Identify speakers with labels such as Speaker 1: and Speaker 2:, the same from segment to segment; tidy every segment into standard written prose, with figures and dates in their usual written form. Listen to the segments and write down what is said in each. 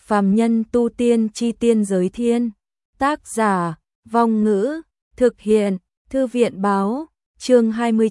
Speaker 1: Phàm nhân tu tiên chi tiên giới thiên. Tác giả, Vong Ngữ, thực hiện, Thư viện báo, chương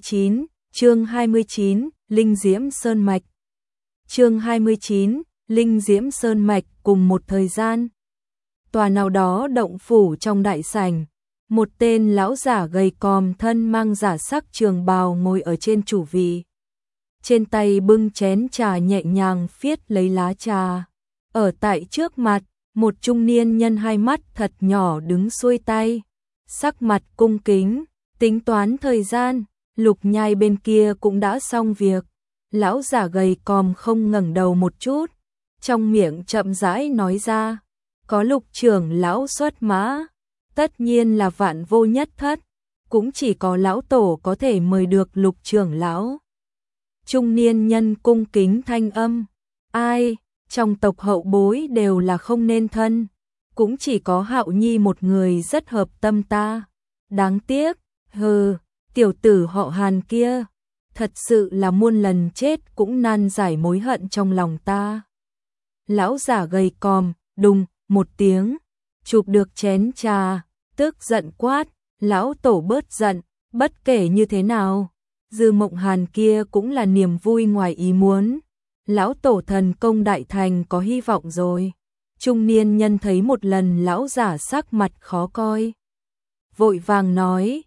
Speaker 1: 29, Linh Diễm Sơn Mạch. Chương 29, Linh Diễm Sơn Mạch. Cùng một thời gian, tòa nào đó động phủ trong đại sảnh, một tên lão giả gầy còm thân mang giả sắc trường bào ngồi ở trên chủ vị. Trên tay bưng chén trà nhẹ nhàng phiết lấy lá trà. Ở tại trước mặt, một trung niên nhân hai mắt thật nhỏ đứng xuôi tay, sắc mặt cung kính, tính toán thời gian. Lục Nhai bên kia cũng đã xong việc. Lão giả gầy còm không ngẩng đầu một chút, trong miệng chậm rãi nói ra, có Lục trưởng lão xuất mã, tất nhiên là vạn vô nhất thất, cũng chỉ có lão tổ có thể mời được Lục trưởng lão. Trung niên nhân cung kính thanh âm, ai, trong tộc hậu bối đều là không nên thân, cũng chỉ có Hạo Nhi một người rất hợp tâm ta. Đáng tiếc, tiểu tử họ Hàn kia, thật sự là muôn lần chết cũng nan giải mối hận trong lòng ta. Lão giả gầy còm, đùng, một tiếng, chụp được chén trà, tức giận quát, lão tổ bớt giận, bất kể như thế nào. Dư Mộng Hàn kia cũng là niềm vui ngoài ý muốn. Lão tổ thần công đại thành có hy vọng rồi. Trung niên nhân thấy một lần lão giả sắc mặt khó coi, vội vàng nói,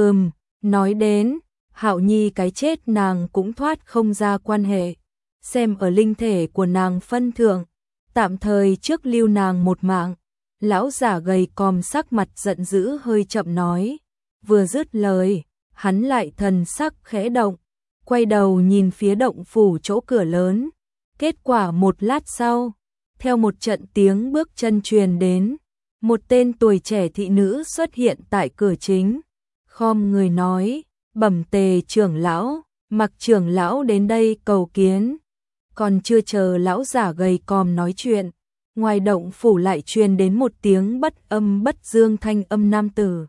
Speaker 1: nói đến, Hạo Nhi cái chết nàng cũng thoát không ra quan hệ. Xem ở linh thể của nàng phân thượng, tạm thời trước lưu nàng một mạng. Lão giả gầy còm sắc mặt giận dữ hơi chậm nói. Vừa dứt lời, hắn lại thần sắc khẽ động, quay đầu nhìn phía động phủ chỗ cửa lớn. Kết quả một lát sau, theo một trận tiếng bước chân truyền đến, một tên tuổi trẻ thị nữ xuất hiện tại cửa chính, khom người nói, bẩm Tề trưởng lão, Mặc trưởng lão đến đây cầu kiến. Còn chưa chờ lão giả gầy còm nói chuyện, ngoài động phủ lại truyền đến một tiếng bất âm bất dương thanh âm nam tử.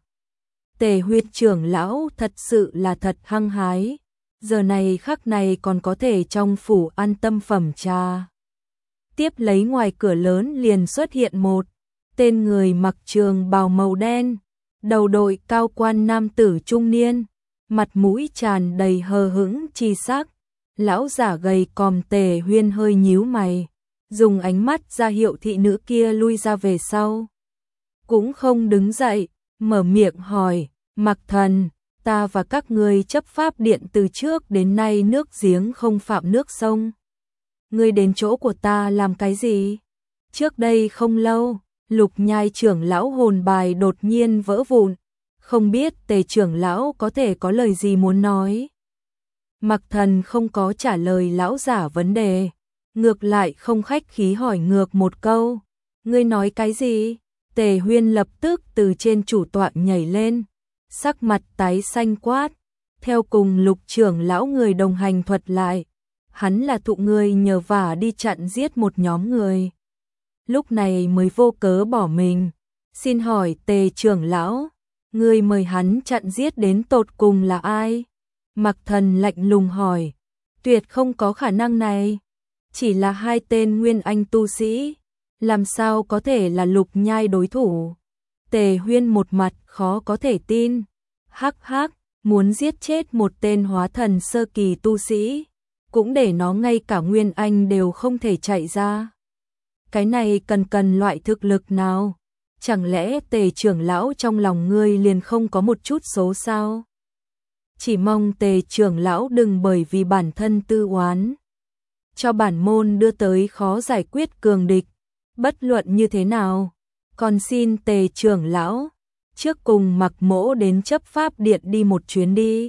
Speaker 1: Tề Huyết trưởng lão thật sự là thật hăng hái, giờ này khắc này còn có thể trong phủ an tâm phẩm trà. Tiếp lấy ngoài cửa lớn liền xuất hiện một tên người mặc trường bào màu đen, đầu đội cao quan nam tử trung niên, mặt mũi tràn đầy hờ hững chi sắc. Lão giả gầy còm Tề Huyên hơi nhíu mày, dùng ánh mắt ra hiệu thị nữ kia lui ra về sau. Cũng không đứng dậy, mở miệng hỏi, Mặc thần, ta và các ngươi chấp pháp điện từ trước đến nay nước giếng không phạm nước sông. Ngươi đến chỗ của ta làm cái gì? Trước đây không lâu, Lục Nhai trưởng lão hồn bài đột nhiên vỡ vụn, không biết Tề trưởng lão có thể có lời gì muốn nói. Mặc thần không có trả lời lão giả vấn đề, ngược lại không khách khí hỏi ngược một câu. Ngươi nói cái gì? Tề Huyên lập tức từ trên chủ tọa nhảy lên, sắc mặt tái xanh quát, theo cùng Lục trưởng lão người đồng hành thuật lại. Hắn là thụ người nhờ vả đi chặn giết một nhóm người, lúc này mới vô cớ bỏ mình. Xin hỏi Tề trưởng lão, người mời hắn chặn giết đến tột cùng là ai? Mặc thần lạnh lùng hỏi. Tuyệt không có khả năng này, chỉ là hai tên nguyên anh tu sĩ, làm sao có thể là Lục Nhai đối thủ? Tề Huyên một mặt khó có thể tin, hắc hắc, muốn giết chết một tên hóa thần sơ kỳ tu sĩ, cũng để nó ngay cả nguyên anh đều không thể chạy ra. Cái này cần loại thực lực nào? Chẳng lẽ Tề trưởng lão trong lòng ngươi liền không có một chút số sao? Chỉ mong Tề trưởng lão đừng bởi vì bản thân tư oán, cho bản môn đưa tới khó giải quyết cường địch. Bất luận như thế nào, còn xin Tề trưởng lão trước cùng Mặc mỗ đến chấp pháp điện đi một chuyến đi.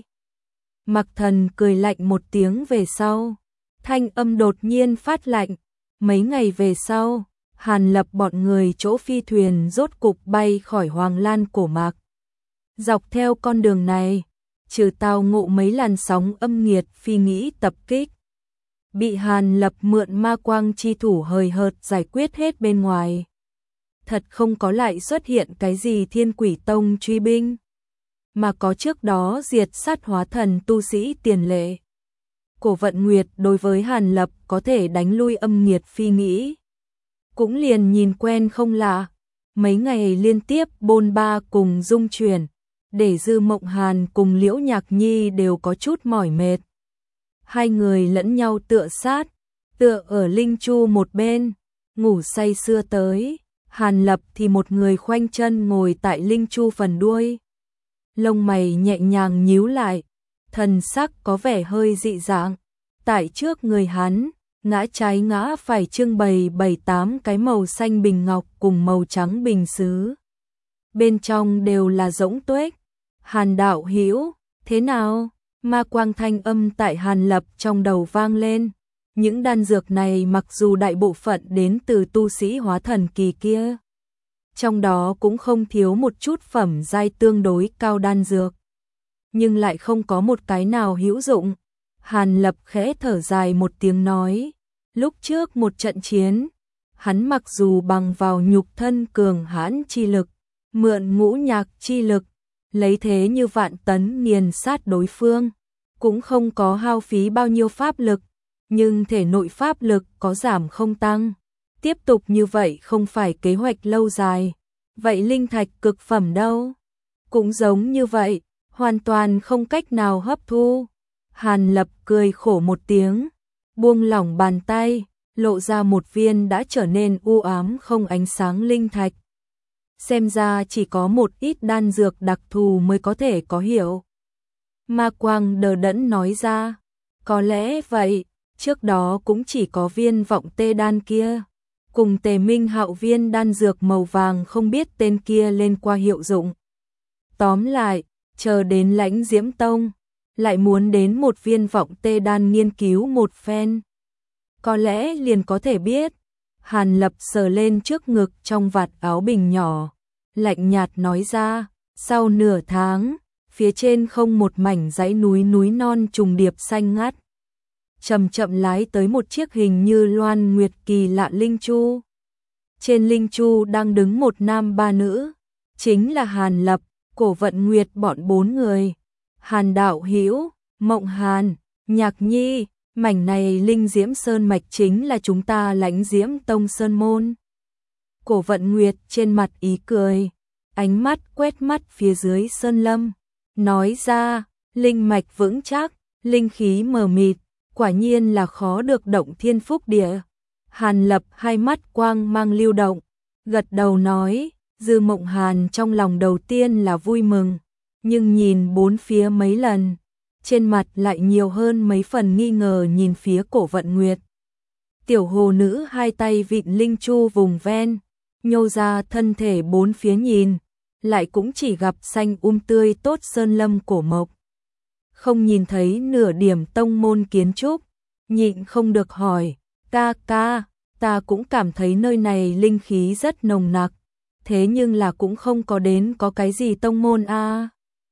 Speaker 1: Mặc thần cười lạnh một tiếng về sau, thanh âm đột nhiên phát lạnh. Mấy ngày về sau, Hàn Lập bọn người chỗ phi thuyền rốt cục bay khỏi Hoàng Lan cổ Mạc. Dọc theo con đường này, trừ tao ngộ mấy làn sóng âm nghiệt phi nghĩ tập kích, bị Hàn Lập mượn ma quang chi thủ hời hợt giải quyết hết bên ngoài. Thật không có lại xuất hiện cái gì Thiên Quỷ Tông truy binh, mà có trước đó diệt sát hóa thần tu sĩ tiền lệ. Cổ Vận Nguyệt đối với Hàn Lập có thể đánh lui âm nghiệt phi nghĩ, cũng liền nhìn quen không lạ. Mấy ngày liên tiếp bôn ba cùng dung chuyển, để Dư Mộng Hàn cùng Liễu Nhạc Nhi đều có chút mỏi mệt. Hai người lẫn nhau tựa sát, tựa ở linh chu một bên, ngủ say sưa tới. Hàn Lập thì một người khoanh chân ngồi tại linh chu phần đuôi. Lông mày nhẹ nhàng nhíu lại, thần sắc có vẻ hơi dị dạng. Tại trước người hắn, ngã trái ngã phải trưng bày 7-8 cái màu xanh bình ngọc cùng màu trắng bình sứ. Bên trong đều là rỗng tuếch. Hàn đạo hữu, thế nào? Ma quang thanh âm tại Hàn Lập trong đầu vang lên. Những đan dược này mặc dù đại bộ phận đến từ tu sĩ hóa thần kỳ kia, trong đó cũng không thiếu một chút phẩm giai tương đối cao đan dược, nhưng lại không có một cái nào hữu dụng. Hàn Lập khẽ thở dài một tiếng nói, lúc trước một trận chiến, hắn mặc dù bằng vào nhục thân cường hãn chi lực, mượn ngũ nhạc chi lực, lấy thế như vạn tấn nghiền sát đối phương, cũng không có hao phí bao nhiêu pháp lực, nhưng thể nội pháp lực có giảm không tăng. Tiếp tục như vậy không phải kế hoạch lâu dài. Vậy linh thạch cực phẩm đâu? Cũng giống như vậy, hoàn toàn không cách nào hấp thu. Hàn Lập cười khổ một tiếng, buông lỏng bàn tay, lộ ra một viên đã trở nên u ám không ánh sáng linh thạch. Xem ra chỉ có một ít đan dược đặc thù mới có thể có hiệu. Ma quang đờ đẫn nói ra, có lẽ vậy, trước đó cũng chỉ có viên vọng tê đan kia, cùng Tề Minh Hạo viên đan dược màu vàng không biết tên kia lên qua hiệu dụng. Tóm lại, chờ đến Lãnh Diễm Tông, lại muốn đến một viên vọng tê đan nghiên cứu một phen. Có lẽ liền có thể biết. Hàn Lập sờ lên trước ngực trong vạt áo bình nhỏ, lạnh nhạt nói ra, sau nửa tháng, phía trên không một mảnh dãy núi non trùng điệp xanh ngắt. Chậm chậm lái tới một chiếc hình như loan nguyệt kỳ lạ linh chu. Trên linh chu đang đứng một nam ba nữ, chính là Hàn Lập, Cổ Vận Nguyệt bọn 4 người. Hàn đạo hữu, Mộng Hàn, Nhạc Nhi, mảnh này linh diễm sơn mạch chính là chúng ta Lãnh Diễm Tông sơn môn. Cổ Vận Nguyệt trên mặt ý cười, ánh mắt quét mắt phía dưới sơn lâm, nói ra, linh mạch vững chắc, linh khí mờ mịt, quả nhiên là khó được động thiên phúc địa. Hàn Lập hai mắt quang mang lưu động, gật đầu nói, Dư Mộng Hàn trong lòng đầu tiên là vui mừng, nhưng nhìn bốn phía mấy lần, trên mặt lại nhiều hơn mấy phần nghi ngờ nhìn phía Cổ Vận Nguyệt. Tiểu hồ nữ hai tay vịn linh chu vùng ven, nhô ra thân thể bốn phía nhìn, lại cũng chỉ gặp xanh tươi tốt sơn lâm cổ mộc. Không nhìn thấy nửa điểm tông môn kiến trúc, nhịn không được hỏi, ca ca, ta cũng cảm thấy nơi này linh khí rất nồng nặc, thế nhưng là cũng không có đến có cái gì tông môn a.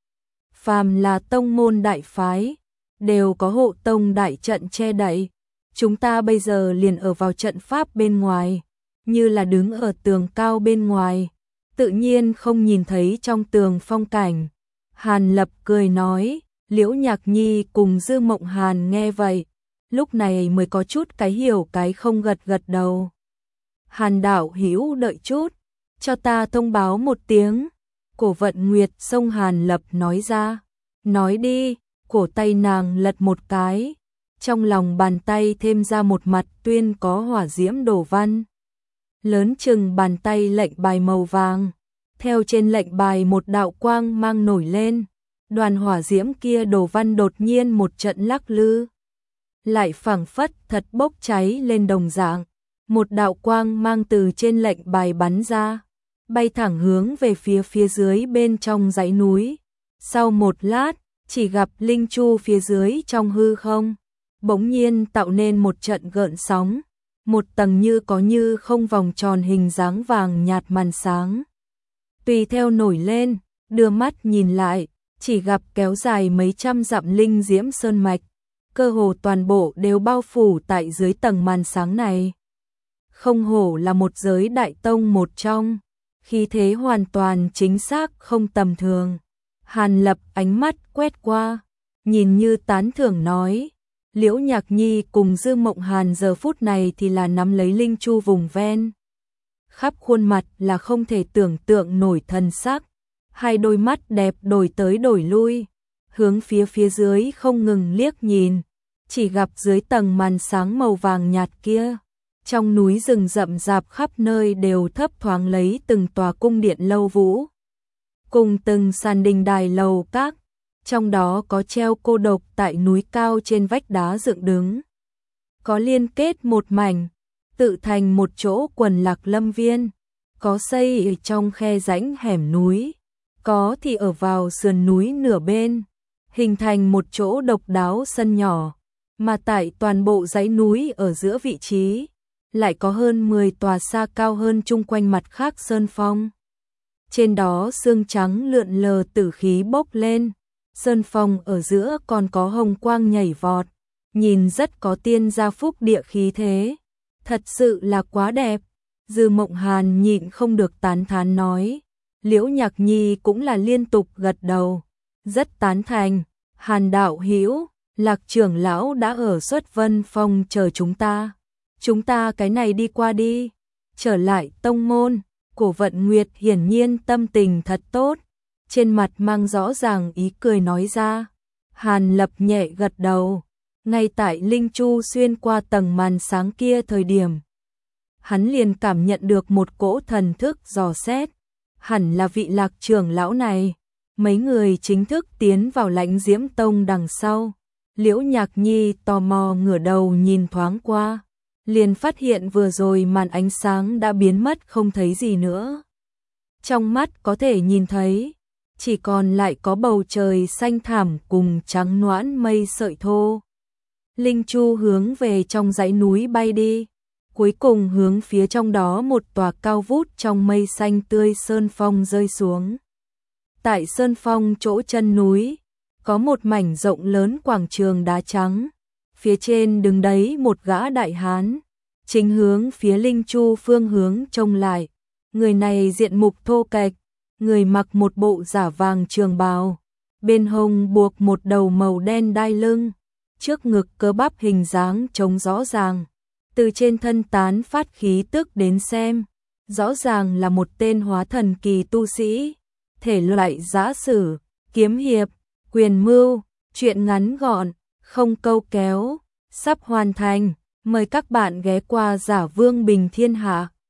Speaker 1: Phàm là tông môn đại phái, đều có hộ tông đại trận che đậy, chúng ta bây giờ liền ở vào trận pháp bên ngoài, như là đứng ở tường cao bên ngoài, tự nhiên không nhìn thấy trong tường phong cảnh. Hàn Lập cười nói, Liễu Nhạc Nhi cùng Dư Mộng Hàn nghe vậy, lúc này mới có chút cái hiểu cái không gật gật đầu. Hàn đạo hữu đợi chút, cho ta thông báo một tiếng. Cổ Vận Nguyệt xông Hàn Lập nói ra, nói đi. Cổ tay nàng lật một cái, trong lòng bàn tay thêm ra một mặt tuyên có hỏa diễm đồ văn. Lớn chừng bàn tay lệnh bài màu vàng, theo trên lệnh bài một đạo quang mang nổi lên, đoàn hỏa diễm kia đồ văn đột nhiên một trận lắc lư, lại phảng phất thật bốc cháy lên đồng dạng, một đạo quang mang từ trên lệnh bài bắn ra, bay thẳng hướng về phía dưới bên trong dãy núi. Sau một lát, chỉ gặp linh chu phía dưới trong hư không, bỗng nhiên tạo nên một trận gợn sóng, một tầng như có như không vòng tròn hình dáng vàng nhạt màn sáng. Tùy theo nổi lên, đưa mắt nhìn lại, chỉ gặp kéo dài mấy trăm dặm linh diễm sơn mạch, cơ hồ toàn bộ đều bao phủ tại dưới tầng màn sáng này. Không hổ là một giới đại tông một trong, khí thế hoàn toàn chính xác không tầm thường. Hàn Lập ánh mắt quét qua, nhìn như tán thưởng nói, Liễu Nhạc Nhi cùng Dư Mộng Hàn giờ phút này thì là nắm lấy linh chu vùng ven, khắp khuôn mặt là không thể tưởng tượng nổi thần sắc, hai đôi mắt đẹp đổi tới đổi lui, hướng phía dưới không ngừng liếc nhìn, chỉ gặp dưới tầng màn sáng màu vàng nhạt kia, trong núi rừng rậm rạp khắp nơi đều thấp thoáng lấy từng tòa cung điện lâu vũ, cùng từng sàn đình đài lầu các, trong đó có treo cô độc tại núi cao trên vách đá dựng đứng, có liên kết một mảnh, tự thành một chỗ quần lạc lâm viên, có xây ở trong khe rãnh hẻm núi, có thì ở vào sườn núi nửa bên, hình thành một chỗ độc đáo sân nhỏ, mà tại toàn bộ dãy núi ở giữa vị trí, lại có hơn 10 tòa xa cao hơn chung quanh mặt khác sơn phong. Trên đó sương trắng lượn lờ tử khí bốc lên, sơn phong ở giữa còn có hồng quang nhảy vọt, nhìn rất có tiên gia phúc địa khí thế, thật sự là quá đẹp. Dư Mộng Hàn nhịn không được tán thán nói, Liễu Nhạc Nhi cũng là liên tục gật đầu, rất tán thành. Hàn đạo hữu, Lạc trưởng lão đã ở Xuất Vân Phong chờ chúng ta cái này đi qua đi. Trở lại tông môn, Cổ Vận Nguyệt hiển nhiên tâm tình thật tốt, trên mặt mang rõ ràng ý cười nói ra. Hàn Lập nhẹ gật đầu, ngay tại Linh Chu xuyên qua tầng màn sáng kia thời điểm, hắn liền cảm nhận được một cỗ thần thức dò xét, hẳn là vị Lạc trưởng lão này. Mấy người chính thức tiến vào Lãnh Diễm Tông đằng sau, Liễu Nhạc Nhi tò mò ngửa đầu nhìn thoáng qua, liền phát hiện vừa rồi màn ánh sáng đã biến mất không thấy gì nữa. Trong mắt có thể nhìn thấy, chỉ còn lại có bầu trời xanh thẳm cùng trắng noãn mây sợi thô. Linh Chu hướng về trong dãy núi bay đi, cuối cùng hướng phía trong đó một tòa cao vút trong mây xanh tươi sơn phong rơi xuống. Tại sơn phong chỗ chân núi, có một mảnh rộng lớn quảng trường đá trắng, phía trên đứng đấy một gã đại hán, chính hướng phía Linh Chu phương hướng trông lại. Người này diện mục thô kệch, người mặc một bộ giả vàng trường bào, bên hông buộc một đầu màu đen đai lưng, trước ngực cơ bắp hình dáng trông rõ ràng, từ trên thân tán phát khí tức đến xem, rõ ràng là một tên hóa thần kỳ tu sĩ. Thể loại giã sử, kiếm hiệp, quyền mưu, truyện ngắn gọn, không câu kéo, sắp hoàn thành, mời các bạn ghé qua Giả Vương Bình Thiên Hạ.